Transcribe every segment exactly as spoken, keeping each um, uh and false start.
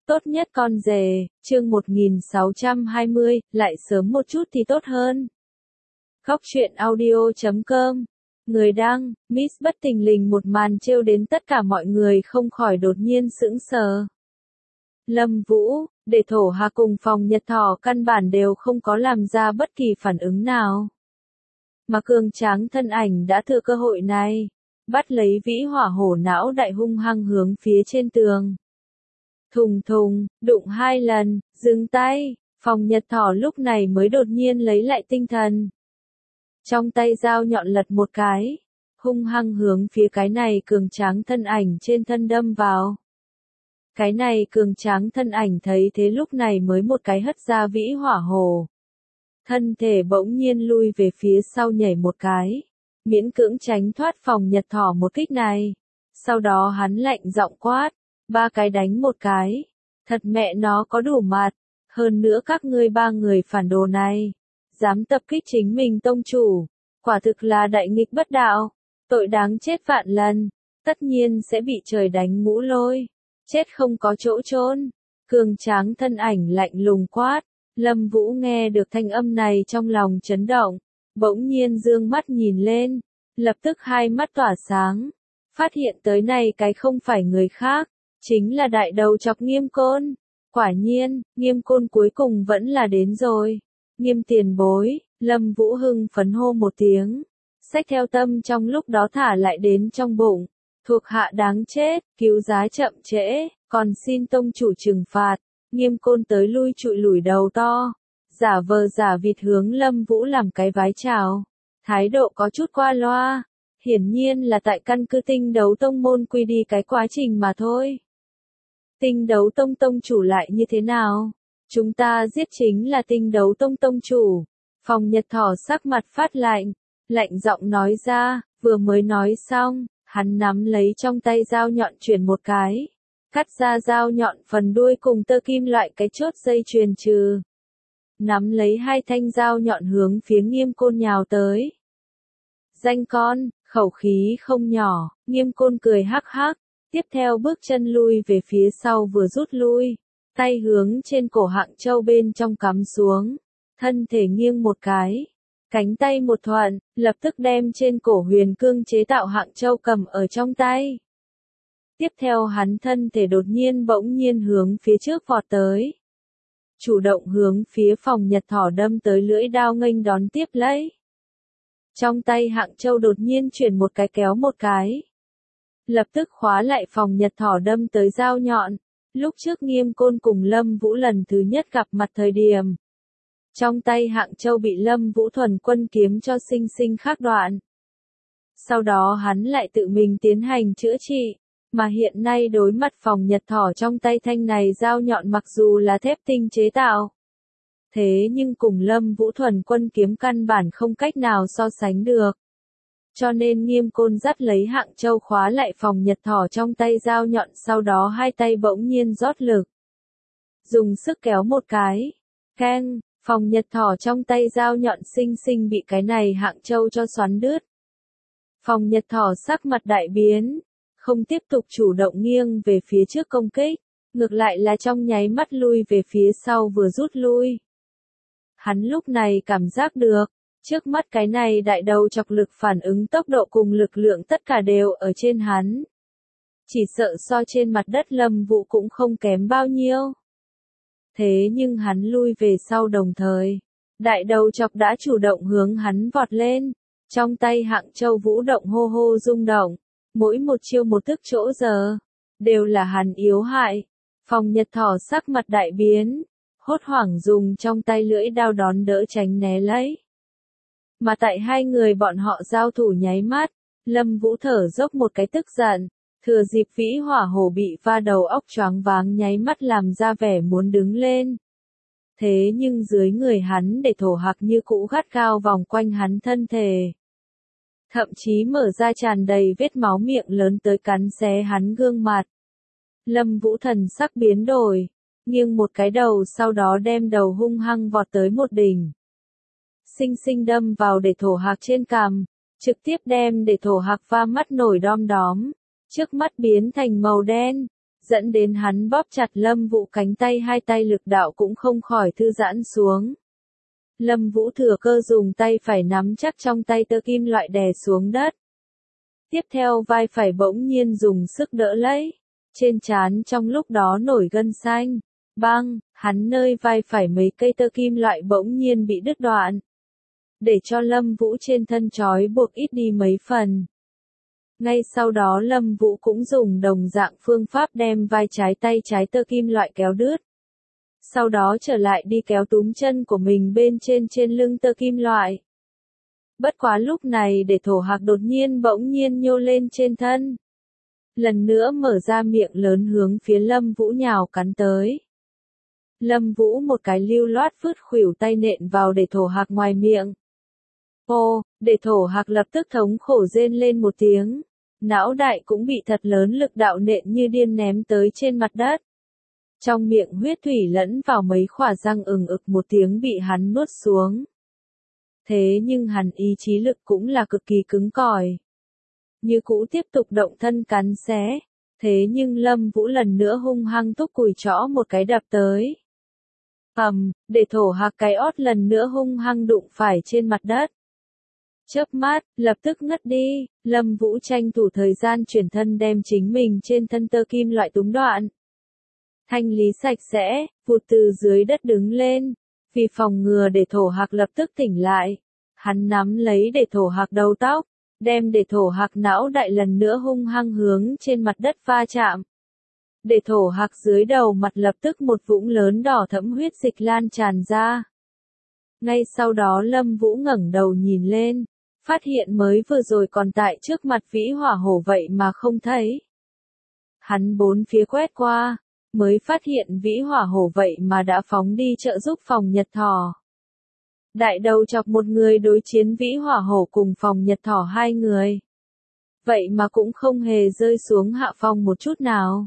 Tốt nhất con rể, chương một nghìn sáu trăm hai mươi, lại sớm một chút thì tốt hơn. Góc truyện audio chấm com. Người đăng, Miss bất thình lình một màn trêu đến tất cả mọi người không khỏi đột nhiên sững sờ. Lâm Vũ, để thổ hà cùng phòng Nhật Thỏ căn bản đều không có làm ra bất kỳ phản ứng nào. Mà cường tráng thân ảnh đã thừa cơ hội này, bắt lấy vĩ hỏa hổ não đại hung hăng hướng phía trên tường. Thùng thùng, đụng hai lần, dừng tay, phòng Nhật Thỏ lúc này mới đột nhiên lấy lại tinh thần. Trong tay dao nhọn lật một cái, hung hăng hướng phía cái này cường tráng thân ảnh trên thân đâm vào. Cái này cường tráng thân ảnh thấy thế lúc này mới một cái hất ra vĩ hỏa hồ. Thân thể bỗng nhiên lui về phía sau nhảy một cái, miễn cưỡng tránh thoát phòng Nhật Thỏ một kích này. Sau đó hắn lạnh giọng quát, ba cái đánh một cái, thật mẹ nó có đủ mặt, hơn nữa các ngươi ba người phản đồ này, dám tập kích chính mình tông chủ, quả thực là đại nghịch bất đạo, tội đáng chết vạn lần, tất nhiên sẽ bị trời đánh ngũ lôi, chết không có chỗ trốn. Cường tráng thân ảnh lạnh lùng quát, Lâm Vũ nghe được thanh âm này trong lòng chấn động, bỗng nhiên dương mắt nhìn lên, lập tức hai mắt tỏa sáng, phát hiện tới này cái không phải người khác, chính là đại đầu chọc Nghiêm Côn. Quả nhiên, Nghiêm Côn cuối cùng vẫn là đến rồi. Nghiêm tiền bối, Lâm Vũ hưng phấn hô một tiếng, xách theo tâm trong lúc đó thả lại đến trong bụng. Thuộc hạ đáng chết, cứu giá chậm trễ, còn xin tông chủ trừng phạt. Nghiêm Côn tới lui trụi lủi đầu to, giả vờ giả vịt hướng Lâm Vũ làm cái vái chào. Thái độ có chút qua loa, hiển nhiên là tại căn cứ tinh đấu tông môn quy đi cái quá trình mà thôi. Tinh đấu tông tông chủ lại như thế nào? Chúng ta giết chính là tinh đấu tông tông chủ. Phòng Nhật Thỏ sắc mặt phát lạnh, lạnh giọng nói ra, vừa mới nói xong, hắn nắm lấy trong tay dao nhọn chuyển một cái, cắt ra dao nhọn phần đuôi cùng tơ kim loại cái chốt dây chuyền trừ. Nắm lấy hai thanh dao nhọn hướng phía Nghiêm Côn nhào tới. Danh con, khẩu khí không nhỏ, Nghiêm Côn cười hắc hắc. Tiếp theo bước chân lui về phía sau vừa rút lui, tay hướng trên cổ Hạng Châu bên trong cắm xuống, thân thể nghiêng một cái, cánh tay một thuận, lập tức đem trên cổ huyền cương chế tạo Hạng Châu cầm ở trong tay. Tiếp theo hắn thân thể đột nhiên bỗng nhiên hướng phía trước vọt tới, chủ động hướng phía phòng Nhật Thỏ đâm tới lưỡi đao nghênh đón tiếp lấy. Trong tay Hạng Châu đột nhiên chuyển một cái kéo một cái, lập tức khóa lại phòng Nhật Thỏ đâm tới dao nhọn. Lúc trước Nghiêm Côn cùng Lâm Vũ lần thứ nhất gặp mặt thời điểm, trong tay Hạng Châu bị Lâm Vũ thuần quân kiếm cho sinh sinh khắc đoạn. Sau đó hắn lại tự mình tiến hành chữa trị, mà hiện nay đối mặt phòng Nhật Thỏ trong tay thanh này dao nhọn mặc dù là thép tinh chế tạo, thế nhưng cùng Lâm Vũ thuần quân kiếm căn bản không cách nào so sánh được. Cho nên Nghiêm Côn dắt lấy Hạng Châu khóa lại phòng Nhật Thỏ trong tay dao nhọn, sau đó hai tay bỗng nhiên rót lực, dùng sức kéo một cái, keng, phòng Nhật Thỏ trong tay dao nhọn xinh xinh bị cái này Hạng Châu cho xoắn đứt. Phòng Nhật Thỏ sắc mặt đại biến, không tiếp tục chủ động nghiêng về phía trước công kích, ngược lại là trong nháy mắt lui về phía sau vừa rút lui. Hắn lúc này cảm giác được, trước mắt cái này đại đầu chọc lực phản ứng tốc độ cùng lực lượng tất cả đều ở trên hắn. Chỉ sợ so trên mặt đất Lâm Vũ cũng không kém bao nhiêu. Thế nhưng hắn lui về sau đồng thời, đại đầu chọc đã chủ động hướng hắn vọt lên, trong tay Hạng Châu vũ động hô hô rung động, mỗi một chiêu một thức chỗ giờ, đều là hắn yếu hại. Phòng Nhật Thỏ sắc mặt đại biến, hốt hoảng dùng trong tay lưỡi đao đón đỡ tránh né lấy. Mà tại hai người bọn họ giao thủ nháy mắt, Lâm Vũ thở dốc một cái tức giận, thừa dịp vĩ hỏa hổ bị va đầu óc choáng váng nháy mắt làm ra vẻ muốn đứng lên. Thế nhưng dưới người hắn để thổ hạc như cũ gắt gao vòng quanh hắn thân thể. Thậm chí mở ra tràn đầy vết máu miệng lớn tới cắn xé hắn gương mặt. Lâm Vũ thần sắc biến đổi, nghiêng một cái đầu sau đó đem đầu hung hăng vọt tới một đỉnh. Sinh sinh đâm vào để thổ hạc trên cằm, trực tiếp đem để thổ hạc va mắt nổi đom đóm, trước mắt biến thành màu đen, dẫn đến hắn bóp chặt Lâm Vũ cánh tay, hai tay lực đạo cũng không khỏi thư giãn xuống. Lâm Vũ thừa cơ dùng tay phải nắm chắc trong tay tơ kim loại đè xuống đất. Tiếp theo vai phải bỗng nhiên dùng sức đỡ lấy. Trên trán trong lúc đó nổi gân xanh. Băng, hắn nơi vai phải mấy cây tơ kim loại bỗng nhiên bị đứt đoạn. Để cho Lâm Vũ trên thân trói buộc ít đi mấy phần. Ngay sau đó Lâm Vũ cũng dùng đồng dạng phương pháp đem vai trái tay trái tơ kim loại kéo đứt. Sau đó trở lại đi kéo túm chân của mình bên trên trên lưng tơ kim loại. Bất quá lúc này để thổ hạc đột nhiên bỗng nhiên nhô lên trên thân. Lần nữa mở ra miệng lớn hướng phía Lâm Vũ nhào cắn tới. Lâm Vũ một cái lưu loát phứt khuỷu tay nện vào để thổ hạc ngoài miệng. Ô, để thổ hạc lập tức thống khổ rên lên một tiếng. Não đại cũng bị thật lớn lực đạo nện như điên ném tới trên mặt đất. Trong miệng huyết thủy lẫn vào mấy khỏa răng ừng ực một tiếng bị hắn nuốt xuống. Thế nhưng hắn ý chí lực cũng là cực kỳ cứng cỏi. Như cũ tiếp tục động thân cắn xé. Thế nhưng Lâm Vũ lần nữa hung hăng thúc cùi trõ một cái đập tới. Ầm, để thổ hạc cái ót lần nữa hung hăng đụng phải trên mặt đất. Chớp mắt, lập tức ngất đi, Lâm Vũ tranh thủ thời gian chuyển thân đem chính mình trên thân tơ kim loại túm đoạn. Thanh lý sạch sẽ, vụt từ dưới đất đứng lên, vì phòng ngừa để thổ hạc lập tức tỉnh lại. Hắn nắm lấy để thổ hạc đầu tóc, đem để thổ hạc não đại lần nữa hung hăng hướng trên mặt đất va chạm. Để thổ hạc dưới đầu mặt lập tức một vũng lớn đỏ thẫm huyết dịch lan tràn ra. Ngay sau đó Lâm Vũ ngẩng đầu nhìn lên, phát hiện mới vừa rồi còn tại trước mặt vĩ hỏa hổ vậy mà không thấy. Hắn bốn phía quét qua, mới phát hiện vĩ hỏa hổ vậy mà đã phóng đi trợ giúp phòng Nhật Thỏ. Đại đầu chọc một người đối chiến vĩ hỏa hổ cùng phòng Nhật Thỏ hai người. Vậy mà cũng không hề rơi xuống hạ phong một chút nào.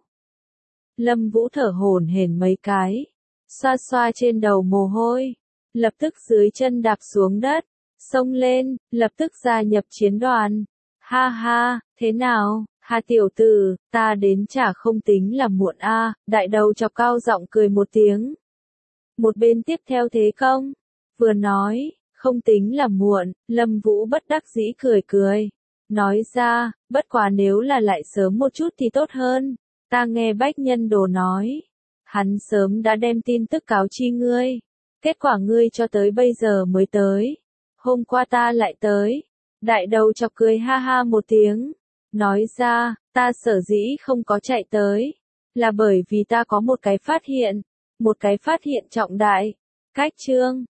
Lâm Vũ thở hổn hển mấy cái, xoa xoa trên đầu mồ hôi, lập tức dưới chân đạp xuống đất, xông lên, lập tức gia nhập chiến đoàn. Ha ha, thế nào, Hà tiểu tử, ta đến chả không tính là muộn a, đại đầu chọc cao giọng cười một tiếng. Một bên tiếp theo thế không? Vừa nói, không tính là muộn, Lâm Vũ bất đắc dĩ cười cười. Nói ra, bất quá nếu là lại sớm một chút thì tốt hơn. Ta nghe Bách Nhân Đồ nói, hắn sớm đã đem tin tức cáo chi ngươi. Kết quả ngươi cho tới bây giờ mới tới. Hôm qua ta lại tới. Đại đầu chọc cười ha ha một tiếng. Nói ra, ta sở dĩ không có chạy tới. Là bởi vì ta có một cái phát hiện. Một cái phát hiện trọng đại. Cách chương.